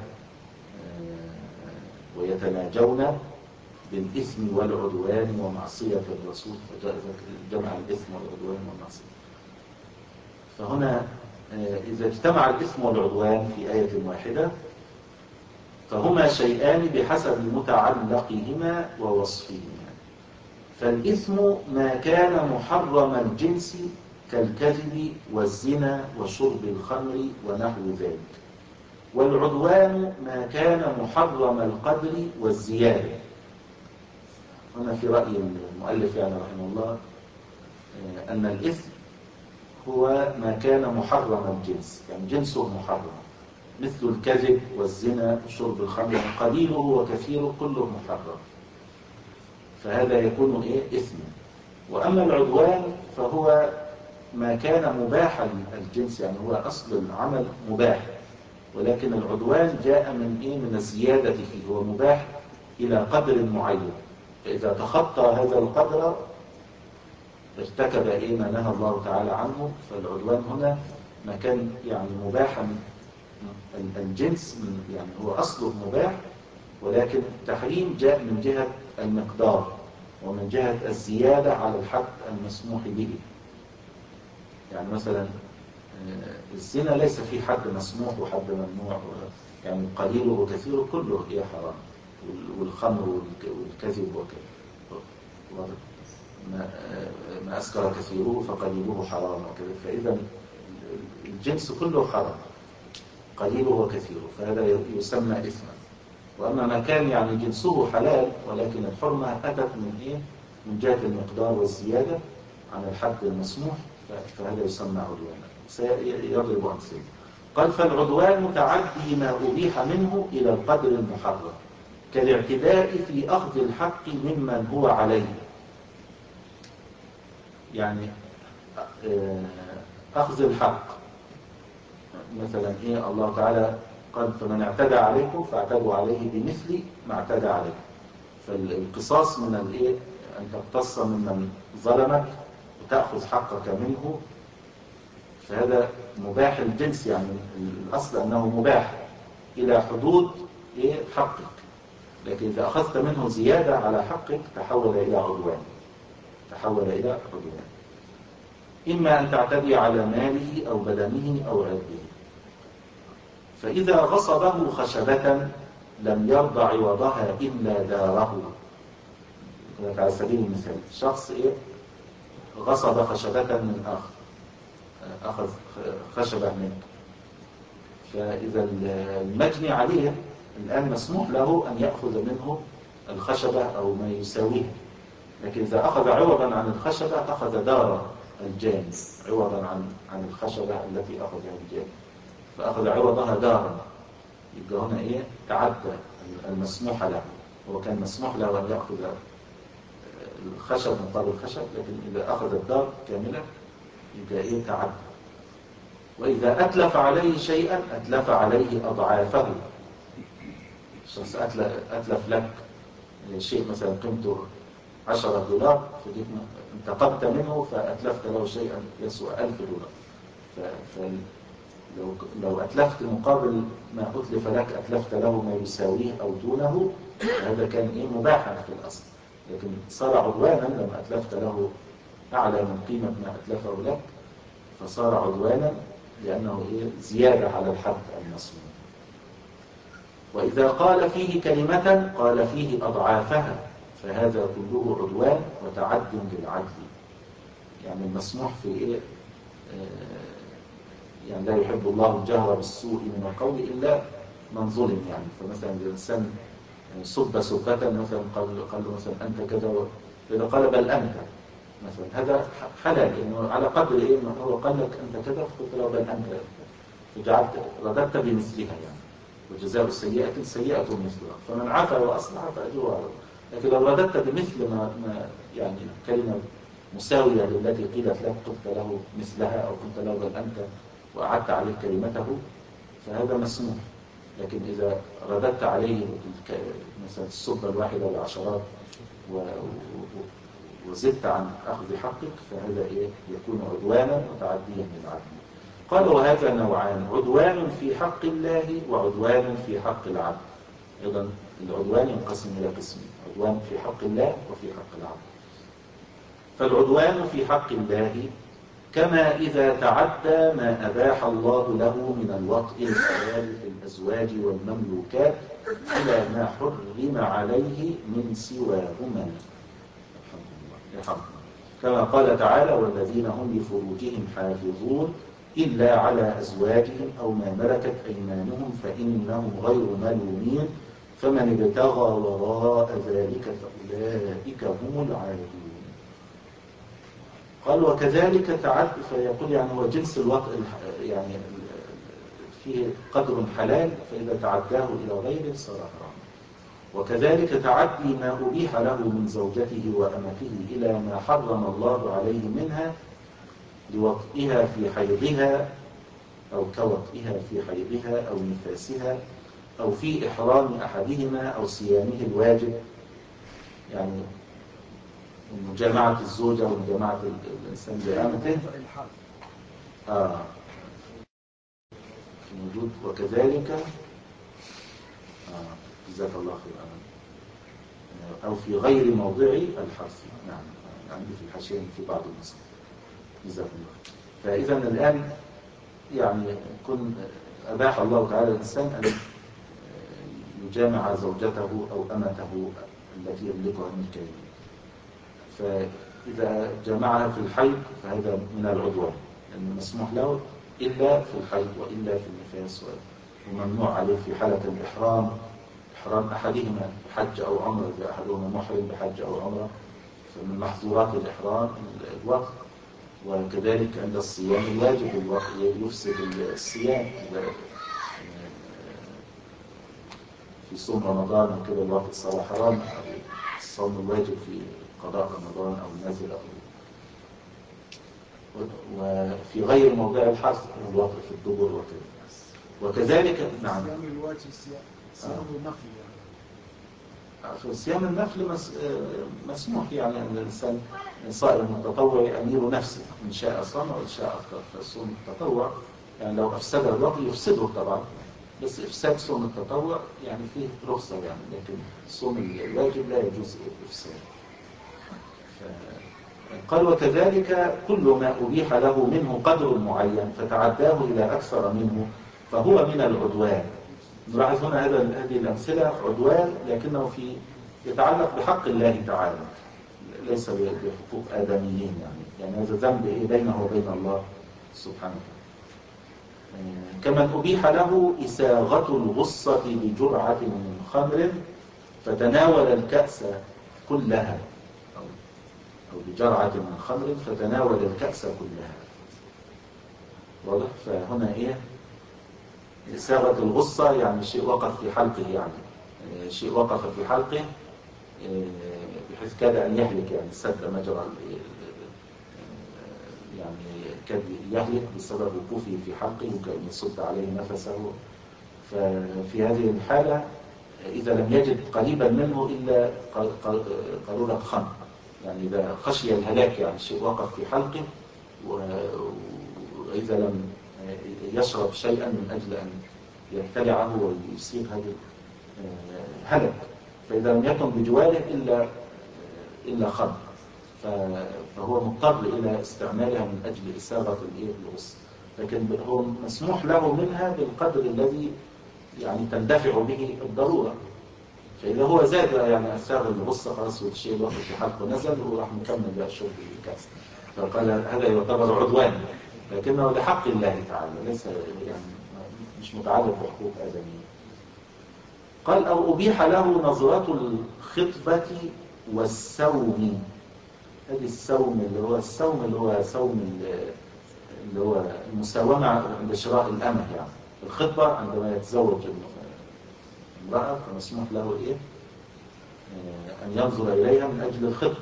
Speaker 1: ويتناجون بالإثم والعدوان ومعصية الرسول، فجاء جمع الإثم والعدوان والمعصية. فهنا إذا اجتمع الإثم والعدوان في آية واحدة فهما شيئان بحسب متعلقهما ووصفهما. فالإثم ما كان محرم الجنس كالكذب والزنا وشرب الخمر ونحو ذلك، والعدوان ما كان محرم القدر والزيادة. هنا في رأي المؤلف يعني رحمه الله أن الإثم هو ما كان محرم الجنس، يعني جنسه محرم، مثل الكذب والزنا وشرب الخمر، قليله وكثيره كله محرم، فهذا يكون إيه؟ إثما. وأما العدوان فهو ما كان مباحا الجنس، يعني هو أصل العمل مباح، ولكن العدوان جاء من إيه؟ من الزيادة فيه، هو مباح إلى قدر معين، فإذا تخطى هذا القدر ارتكب إيه ما نهى الله تعالى عنه. فالعدوان هنا ما كان يعني مباحا الجنس، يعني هو أصله مباح، ولكن التحريم جاء من جهة المقدار ومن جهة الزيادة على الحد المسموح به. يعني مثلا الزنا ليس فيه حد مسموح وحد ممنوع، يعني قليله وكثيره كله هي حرام، والخمر والكذب وكذا، ما أسكر كثيره فقليله حرام وكذا. فإذا الجنس كله حرام قليله وكثيره، فهذا يسمى إثما. وأما ما كان يعني جنسه حلال ولكن الحرمة أتت من إيه؟ من جهة المقدار والزيادة عن الحد المسموح، فهذا يسمى عدوانا. سيضرب أمثلة. قال فالعدوان تعدي ما أبيح منه إلى القدر المحرم، كالاعتداء في أخذ الحق ممن هو عليه. يعني أخذ الحق مثلا إيه؟ الله تعالى قال فمن اعتدى عليكم فاعتدوا عليه بمثل ما اعتدى عليكم. فالقصاص من الايه؟ ان تقتص ممن ظلمك وتأخذ حقك منه، فهذا مباح الجنس، يعني الاصل انه مباح الى حدود ايه؟ حقك. لكن اذا اخذت منه زيادة على حقك تحول الى عدوان، تحول الى عدوان. اما ان تعتدي على ماله او بدنه او عرضه. فإذا غصبه خشبة لم يرضى عوضها إلا داره. على سبيل المثال شخص إيه؟ غصب خشبة من آخر، أخذ خشبة منه، فإذا المجني عليه الآن مسموح له أن يأخذ منه الخشبة أو ما يساويه. لكن إذا أخذ عوضا عن الخشبة أخذ دار الجاني عوضا عن عن الخشبة التي أخذها الجاني، فأخذ عوضها دارا. يبقى هنا إيه؟ تعدى المسموح له. هو كان مسموح له أن يأخذ الخشب مقابل الخشب، لكن إذا أخذ الدار كاملة يبقى إيه؟ تعدى. وإذا أتلف عليه شيئا أتلف عليه أضعافه. الشخص أتلف لك شيء مثلا قيمته عشرة دولار، فجيت انتقمت منه فأتلفت له شيئا يسوى ألف دولار. لو لو أتلفت مقابل ما أتلف لك أتلفت له ما يساويه أو دونه، هذا كان إيه مباحا في الأصل، لكن صار عدوانا لما أتلفت له أعلى من قيمة ما أتلفه لك، فصار عدوانا لأنه إيه زيادة على الحد المسموم. وإذا قال فيه كلمة قال فيه أضعافها، فهذا كله عدوان وتعد للعدل. يعني المسموح في إيه آه يعني لا يحب الله الجهر بالسوء من القول إلا من ظلم. يعني فمثلا الإنسان صب سبة مثلا قال قال له مثلا أنت كذا، إذا قال بل أنت مثلا هذا حلال، إنه على قدر إيه ما هو قال لك أنت كذا فقلت له بل أنت، فجعلت رددت بمثلها يعني، وجزاء السيئة سيئة مثلها، فمن عفا وأصلح فأجره على الله. لكن لو رددت بمثل ما, ما يعني كلمة مساوية للتي قيلت لك قلت له مثلها أو قلت له بل أنت وأعدت عليه كلمته فهذا مسموح. لكن إذا رددت عليه مثلا السبة الواحدة والعشرات وزدت عن أخذ حقك فهذا إيه يكون عدوانا وتعديا للعدل. قال وهذا نوعان، عدوان في حق الله وعدوان في حق العبد. أيضا العدوان ينقسم إلى قسمين، عدوان في حق الله وفي حق العبد. فالعدوان في حق الله كما إذا تعدى ما أباح الله له من الوطء الحلال في الأزواج والمملوكات إلى ما حرم عليه من سواهما، كما قال تعالى والذين هم لفروجهم حافظون إلا على أزواجهم أو ما ملكت أيمانهم فإنهم غير ملومين فمن ابتغى وراء ذلك فأولئك هم العادون. قال وكذلك تعد، فيقول يعني هو جنس الوطء يعني فيه قدر حلال فإذا تعداه إلى غيره صار حرام. وكذلك تعدي ما أبيح له من زوجته وأمته إلى ما حرم الله عليه منها لوطئها في حيضها أو كوطئها في حيضها أو نفاسها أو في إحرام أحدهما أو صيامه الواجب، يعني مجامعة الزوجة ومجامعة الإنسان بأمته آه في وجود. وكذلك آه جزاك الله خير أو في غير موضع الحرف. نعم عندي في الحاشية في بعض النسخ جزاك الله. فإذا الآن يعني كن أباح الله تعالى الإنسان أن يجامع زوجته أو أمته التي يملكها من كيده، فإذا جمعها في الحيض فهذا من العدوان، لأنه مسموح له إلا في الحيض وإلا في النفاس، وممنوع عليه في حالة الإحرام، إحرام أحدهما بحج أو عمرة، إذا أحدهما محرم بحج أو عمرة فمن محظورات الإحرام الوقت. وكذلك عند الصيام الواجب الوقت يفسد الصيام، في صوم رمضان وكذا الوقت صار حرام، الصوم الواجب في قضاء رمضان أو النازل أو وفي غير موضع الحظ الوقت في الدبر وكذا. وكذلك نعم
Speaker 2: صيام الواجب صيام النفل يعني
Speaker 1: صيام النفل مسموح، يعني أن الإنسان صائم متطوع أمير نفسه إن شاء صام وإن شاء أفطر. فالصوم التطوع يعني لو أفسد الوقت يفسده طبعا، بس إفساد صوم التطوع يعني فيه رخصة يعني، لكن صوم الواجب لا يجوز إفساد. قال وكذلك كل ما أبيح له منه قدر معين فتعداه إلى أكثر منه فهو من العدوان. نلاحظ هنا هذا هذه الأمثلة عدوان لكنه في يتعلق بحق الله تعالى ليس بحقوق آدميين، يعني يعني هذا ذنب إيه بينه وبين الله سبحانه وتعالى. كمن أبيح له إساغة الغصة بجرعة من خمر فتناول الكأس كلها أو بجرعة من خمر فتناول الكأس كلها. واضح؟ فهنا إيه إساغة الغصة يعني شيء وقف في حلقه، يعني شيء وقف في حلقه بحيث كاد أن يهلك، يعني سد مجرى يعني كاد يهلك بسبب وقوفه في حلقه وكأن يصد عليه نفسه. ففي هذه الحالة إذا لم يجد قريبا منه إلا قارورة خمر، يعني إذا خشي الهلاك يعني شيء وقف في حلقه، وإذا لم يشرب شيئا من أجل أن يبتلعه ويصيب هذه هلك، فإذا لم يكن بجواره إلا إلا خمر فهو مضطر إلى استعمالها من أجل إساغة الغصة، لكن هو مسموح له منها بالقدر الذي يعني تندفع به الضرورة. فإذا هو زاد يعني أساغ الغصة خلاص والشيء الوقت في حلقه نزل وهو راح مكمل بقى الشرب بالكاس، فقال هذا يعتبر عدوان، لكنه لحق الله تعالى ليس يعني مش متعلق بحقوق آدمية. قال أو أبيح له نظرة الخطبة والسوم. هذه السوم اللي هو السوم اللي هو سوم اللي هو المساومة عند شراء الأمة، يعني الخطبة عندما يتزوج امرأة فمسموح له إيه أن ينظر إليها من أجل الخطبة،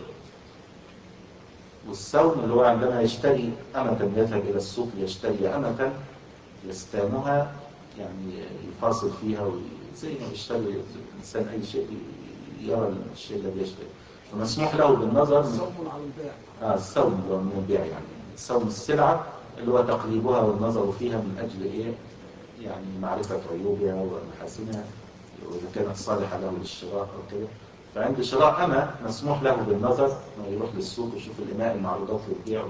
Speaker 1: والسوم اللي هو عندما يشتري أمة يذهب إلى السوق يشتري أمة يستامها يعني يفاصل فيها زي ما يشتري الإنسان أي شيء يرى الشيء الذي يشتري، فمسموح له بالنظر.
Speaker 2: السوم على البيع.
Speaker 1: آه السوم من البيع، يعني السوم السلعة اللي هو تقريبها والنظر فيها من أجل إيه يعني معرفة عيوبها ومحاسنها وإذا كانت صالحة له للشراء أو كده. فعند شراء أمة مسموح له بالنظر، يروح للسوق ويشوف الإماء المعروضات للبيع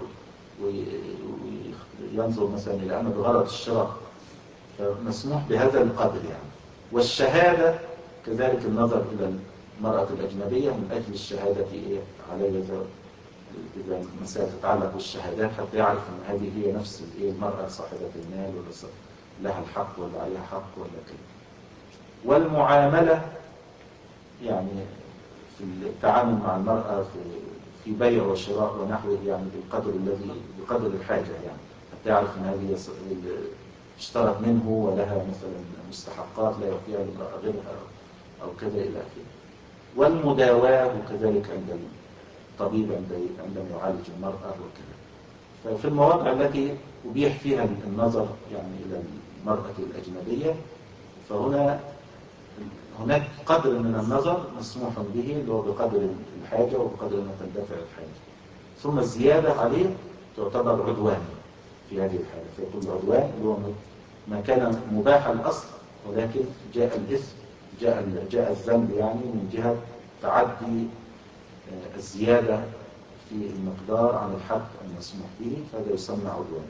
Speaker 1: وينظر مثلا إلى أمة بغرض الشراء، فمسموح بهذا القدر يعني. والشهادة كذلك النظر إلى المرأة الأجنبية من أجل الشهادة إيه عليه إذا مسألة تتعلق بالشهادات حتى يعرف أن هذه هي نفس المرأة صاحبة المال ولا لها الحق ولا عليها حق ولا كده. والمعاملة يعني في التعامل مع المرأة في في بيع وشراء ونحوه يعني بالقدر الذي بقدر الحاجة، يعني حتى يعرف أن هذه اشترت منه ولها مثلا مستحقات لا يعطيها لامرأة غيرها أو كذا إلى آخره. والمداواة وكذلك عند الطبيب عندما يعالج المرأة وكذا. ففي المواضع التي أبيح فيها النظر يعني إلى المرأة الأجنبية فهنا هناك قدر من النظر مسموح به اللي هو بقدر الحاجة وبقدر ما تندفع الحاجة، ثم الزيادة عليه تعتبر عدوان في هذه الحالة، فيكون العدوان اللي هو ما كان مباح الأصل ولكن جاء الإثم جاء جاء الذنب يعني من جهة تعدي الزيادة في المقدار عن الحد المسموح به، فهذا يسمى عدوان.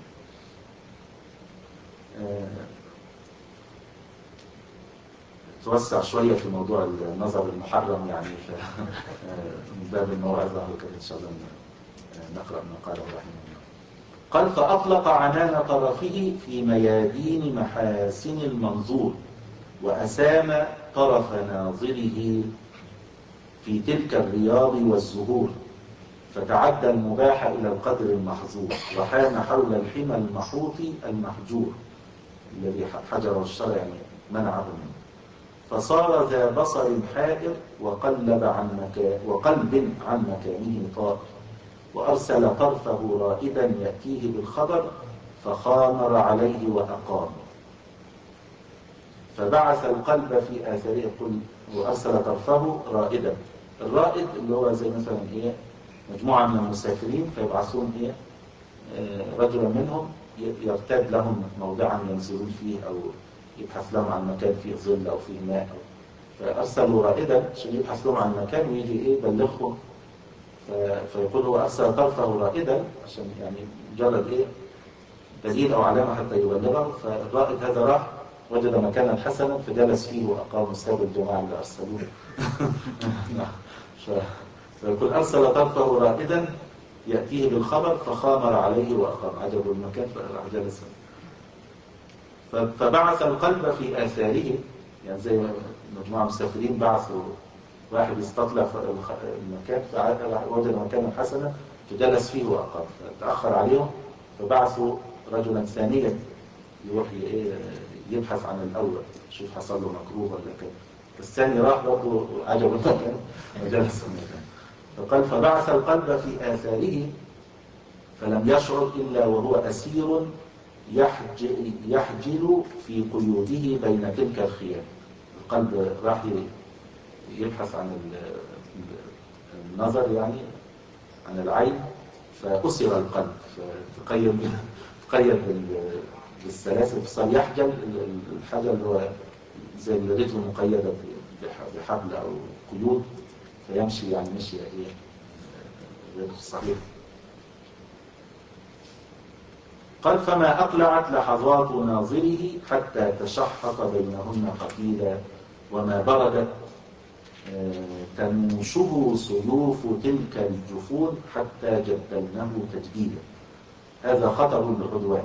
Speaker 1: توسع شوية في موضوع النظر المحرم يعني من باب الموعظة وكذا إن شاء الله نقرأ ما قاله رحمه الله. قال فأطلق عنان طرفه في ميادين محاسن المنظور وأسام طرف ناظره في تلك الرياض والزهور، فتعدى المباح إلى القدر المحظور وحام حول الحمى المحوط المحجور الذي حجره الشرع يعني منعه منه، فصار ذا بصر حائر وقلب عن مكان وقلب عن مكانه طائر، وأرسل طرفه رائدا يأتيه بالخبر فخامر عليه وأقام، فبعث القلب في آثاره. قل وأرسل طرفه رائدا، الرائد اللي هو زي مثلا إيه مجموعة من المسافرين فيبعثون إيه آه رجلا منهم يرتاد لهم موضعا ينزلون فيه أو يبحث لهم عن مكان فيه ظل أو فيه ماء، فأرسلوا رائدا عشان يبحث لهم عن مكان ويجي إيه يبلغهم، فيقول هو أرسل طرفه رائدا عشان يعني مجرد إيه دليل أو علامة حتى يبلغه. فالرائد هذا راح وجد مكانا حسنا فجلس فيه وأقام ساب الجماعة اللي أرسلوه. فيقول أرسل طرفه رائدا يأتيه بالخبر فخامر عليه وأقام، عجب المكان فراح جلس. فبعث القلب في آثاره، يعني زي مجموعة مسافرين بعثوا واحد يستطلع المكان فوجد مكانا حسنا فجلس فيه وأقام، فتأخر عليهم فبعثوا رجلا ثانيا يروح يبحث عن الأول شوف حصل له مكروه ولا كده، الثاني راح برضه عجب المكان وجلس المكان. فقال فبعث القلب في آثاره فلم يشعر إلا وهو أسير يحجل, يحجل في قيوده بين تلك الخيام. القلب راح يبحث عن النظر يعني عن العين فأسر القلب فتقيد تقيد بالسلاسل فصار يحجل الحاجة اللي هو زي الرجل المقيدة بحبل أو قيود، فيمشي يعني مشي إيه غير صحيح. قال فما أقلعت لحظات ناظره حتى تشحط بينهن قتيلا، وما بردت تنوشه سيوف تلك الجفون حتى جدلنه تجديدا. هذا خطر العدوان،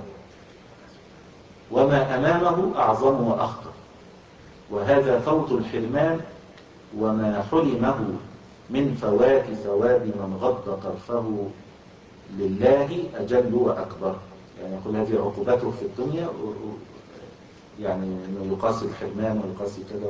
Speaker 1: وما أمامه أعظم وأخطر، وهذا فوت الحرمان، وما حرمه من فوات ثواب من غض طرفه لله أجل وأكبر. يعني يقول هذه عقوبته في الدنيا، يعني أنه يقاسي الحرمان ويقاسي كذا،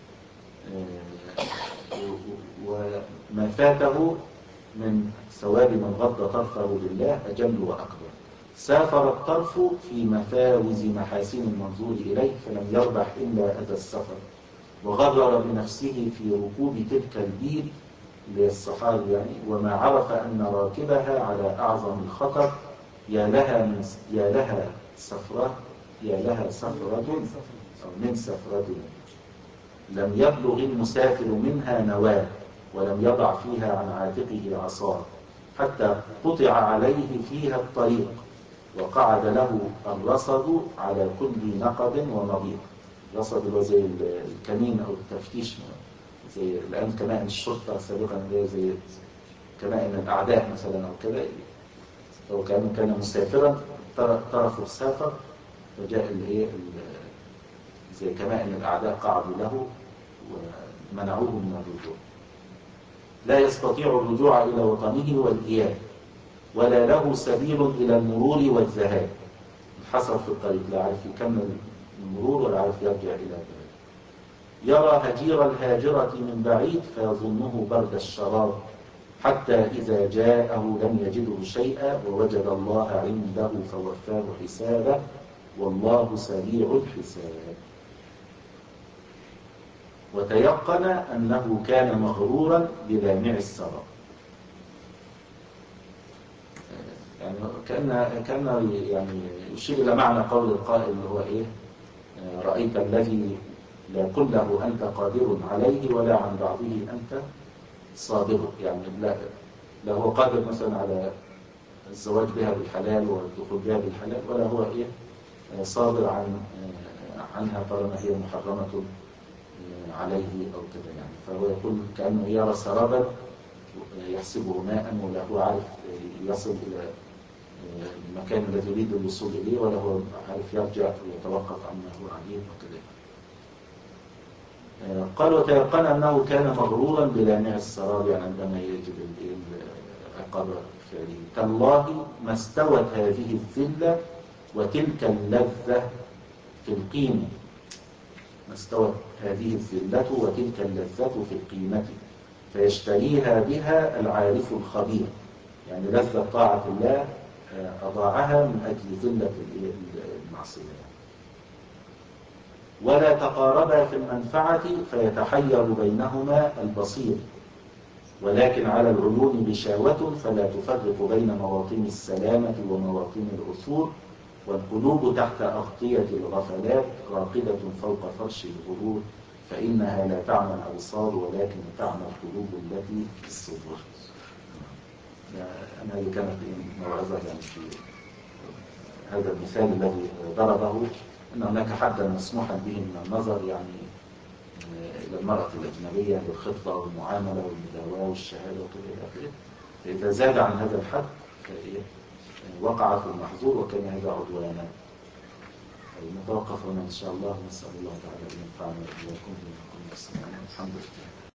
Speaker 1: وما فاته من ثواب من غض طرفه لله أجل وأكبر. سافر الطرف في مفاوز محاسن المنظور إليه، فلم يربح إلا أذى السفر، وغرر بنفسه في ركوب تلك البير للصحاري يعني، وما عرف أن راكبها على أعظم الخطر. يا لها من يا لها سفرة يا لها سفرة أو من سفرة لم يبلغ المسافر منها نواه، ولم يضع فيها عن عاتقه عصاه، حتى قطع عليه فيها الطريق، وقعد له الرصد على كل نقب ومضيق. رصد اللي هو زي الكمين أو التفتيش، زي الآن كمائن الشرطة سابقا، زي كمائن الأعداء مثلا أو كذا. لو كان كان مسافرا طرفه سافر، فجاء الايه زي كمائن الأعداء قعدوا له ومنعوه من الرجوع. لا يستطيع الرجوع إلى وطنه والإياب، ولا له سبيل إلى المرور والذهاب. انحصر في الطريق، لا عارف يكمل المرور ولا عارف يرجع إلى بلده. يرى هجير الهاجرة من بعيد فيظنه برد الشراب، حتى إذا جاءه لم يجده شيئا، ووجد الله عنده فوفاه حسابه، والله سريع الحساب. وتيقن أنه كان مغرورا بلامع السراب. يعني كان كان يعني يشير إلى معنى قول القائل اللي هو إيه: رأيت الذي لا كله أنت قادر عليه، ولا عن بعضه أنت صابر. يعني لا, لا هو قادر مثلا على الزواج بها بالحلال والدخول بها بالحلال، ولا هو إيه صابر عن عنها طالما هي محرمة عليه أو كذا. يعني فهو يقول كأنه يرى سرابا يحسبه ماء، ولا هو عارف يصل إلى المكان الذي يريد الوصول إليه، ولا هو عارف يرجع ويتوقف عما هو عليه وكذا. قال وتيقن أنه كان مغرورا بلامع السراب، يعني عندما يجد عقاب فعله. تالله ما استوت هذه الذلة وتلك اللذة في القيمة. ما استوت هذه الذلة وتلك اللذة في القيمة، فيشتريها بها العارف الخبير. يعني لذة طاعة الله أضاعها من أجل ذلة المعصية. ولا تقاربا في المنفعة فيتحير بينهما البصير، ولكن على العيون غشاوة فلا تفرق بين مواطن السلامة ومواطن العثور، والقلوب تحت أغطية الغفلات راقدة فوق فرش الغرور، فإنها لا تعمى الأبصار ولكن تعمى القلوب التي في الصدور. أنا اللي كانت موعظة يعني في هذا المثال الذي ضربه، أن هناك حدا مسموحا به من النظر يعني إلى المرأة الأجنبية بالخطبة والمعاملة والمداواة والشهادة وكذا. فإذا زاد عن هذا الحد وقع في المحظور، وكان هذا عدوانا. نتوقف هنا إن شاء الله. نسأل الله تعالى أن ينفعنا وإياكم بما قلنا. الحمد لله.